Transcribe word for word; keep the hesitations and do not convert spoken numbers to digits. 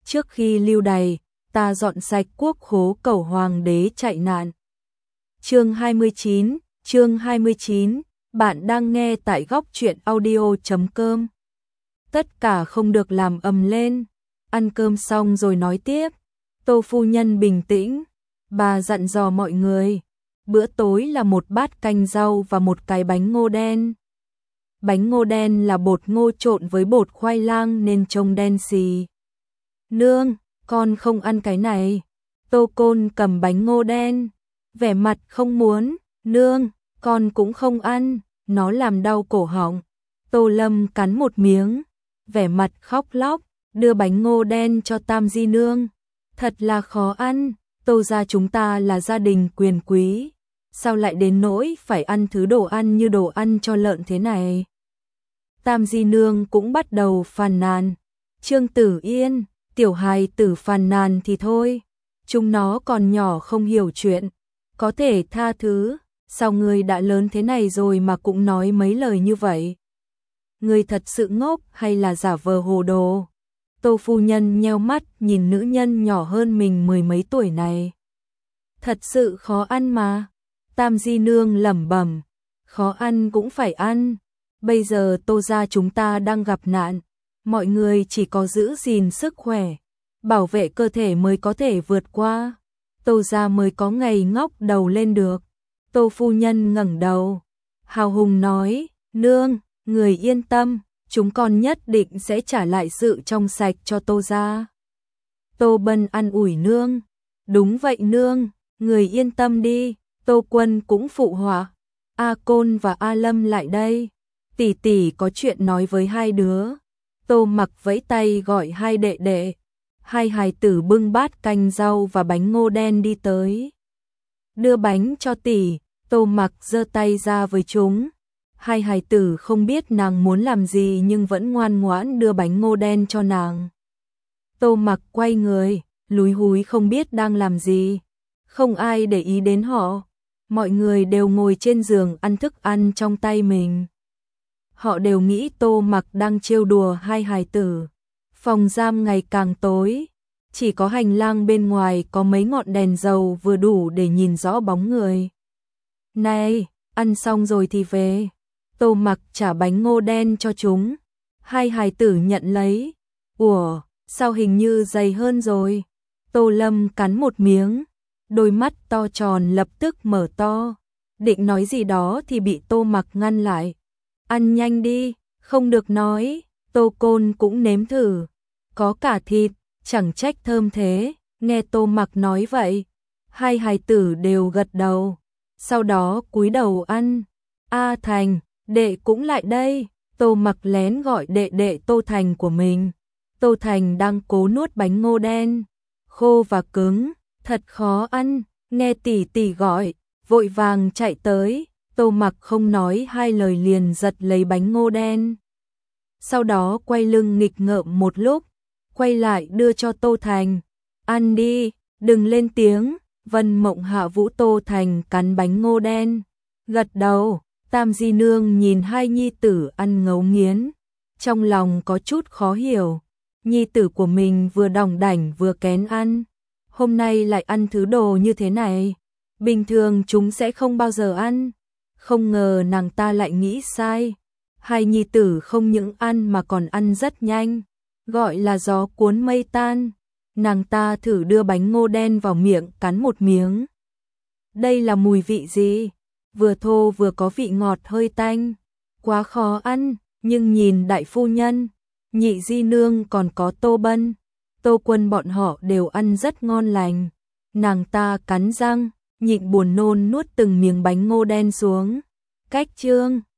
trước khi lưu đày, ta dọn sạch quốc khố cầu hoàng đế chạy nạn. Chương hai mươi chín, chương hai mươi chín, bạn đang nghe tại góc truyện audio chấm com. Tất cả không được làm ầm lên, ăn cơm xong rồi nói tiếp. Tô phu nhân bình tĩnh, bà dặn dò mọi người, bữa tối là một bát canh rau và một cái bánh ngô đen. Bánh ngô đen là bột ngô trộn với bột khoai lang nên trông đen xì. Nương, con không ăn cái này. Tô Côn cầm bánh ngô đen, vẻ mặt không muốn. Nương, con cũng không ăn, nó làm đau cổ họng. Tô Lâm cắn một miếng, vẻ mặt khóc lóc, đưa bánh ngô đen cho Tam Di Nương. Thật là khó ăn, Tô gia chúng ta là gia đình quyền quý, sao lại đến nỗi phải ăn thứ đồ ăn như đồ ăn cho lợn thế này. Tam Di Nương cũng bắt đầu phàn nàn. Trương Tử Yên, tiểu hài tử phàn nàn thì thôi, chúng nó còn nhỏ không hiểu chuyện, có thể tha thứ, sao người đã lớn thế này rồi mà cũng nói mấy lời như vậy. Người thật sự ngốc hay là giả vờ hồ đồ? Tô phu nhân nheo mắt nhìn nữ nhân nhỏ hơn mình mười mấy tuổi này. Thật sự khó ăn mà. Tam Di Nương lẩm bẩm, khó ăn cũng phải ăn. Bây giờ Tô gia chúng ta đang gặp nạn, mọi người chỉ có giữ gìn sức khỏe, bảo vệ cơ thể mới có thể vượt qua. Tô gia mới có ngày ngóc đầu lên được. Tô phu nhân ngẩng đầu, hào hùng nói, nương, người yên tâm, chúng con nhất định sẽ trả lại sự trong sạch cho Tô gia. Tô Bân an ủi nương, đúng vậy nương, người yên tâm đi. Tô Quân cũng phụ họa, A Côn và A Lâm lại đây, tỷ tỷ có chuyện nói với hai đứa. Tô Mặc vẫy tay gọi hai đệ đệ, hai hài tử bưng bát canh rau và bánh ngô đen đi tới. Đưa bánh cho tỷ, Tô Mặc giơ tay ra với chúng. Hai hài tử không biết nàng muốn làm gì nhưng vẫn ngoan ngoãn đưa bánh ngô đen cho nàng. Tô Mặc quay người, lúi húi không biết đang làm gì. Không ai để ý đến họ. Mọi người đều ngồi trên giường ăn thức ăn trong tay mình. Họ đều nghĩ Tô Mặc đang trêu đùa hai hài tử. Phòng giam ngày càng tối, chỉ có hành lang bên ngoài có mấy ngọn đèn dầu vừa đủ để nhìn rõ bóng người. Này, ăn xong rồi thì về. Tô Mặc trả bánh ngô đen cho chúng. Hai hài tử nhận lấy. Ủa, sao hình như dày hơn rồi? Tô Lâm cắn một miếng, đôi mắt to tròn lập tức mở to. Định nói gì đó thì bị Tô Mặc ngăn lại. Ăn nhanh đi, không được nói. Tô Côn cũng nếm thử. Có cả thịt, chẳng trách thơm thế. Nghe Tô Mặc nói vậy, hai hài tử đều gật đầu. Sau đó cúi đầu ăn. A Thành, đệ cũng lại đây. Tô Mặc lén gọi đệ đệ Tô Thành của mình. Tô Thành đang cố nuốt bánh ngô đen, khô và cứng, thật khó ăn. Nghe tỷ tỷ gọi, vội vàng chạy tới. Tô Mặc không nói hai lời liền giật lấy bánh ngô đen. Sau đó quay lưng nghịch ngợm một lúc, quay lại đưa cho Tô Thành. Ăn đi, đừng lên tiếng. Vân Mộng hạ vũ Tô Thành cắn bánh ngô đen, gật đầu. Tam Di Nương nhìn hai nhi tử ăn ngấu nghiến, trong lòng có chút khó hiểu. Nhi tử của mình vừa đỏng đảnh vừa kén ăn, hôm nay lại ăn thứ đồ như thế này. Bình thường chúng sẽ không bao giờ ăn. Không ngờ nàng ta lại nghĩ sai. Hai nhi tử không những ăn mà còn ăn rất nhanh, gọi là gió cuốn mây tan. Nàng ta thử đưa bánh ngô đen vào miệng cắn một miếng. Đây là mùi vị gì? Vừa thô vừa có vị ngọt hơi tanh, quá khó ăn. Nhưng nhìn đại phu nhân, nhị di nương còn có Tô Bân, Tô Quân bọn họ đều ăn rất ngon lành. Nàng ta cắn răng, nhịn buồn nôn nuốt từng miếng bánh ngô đen xuống. Cách chương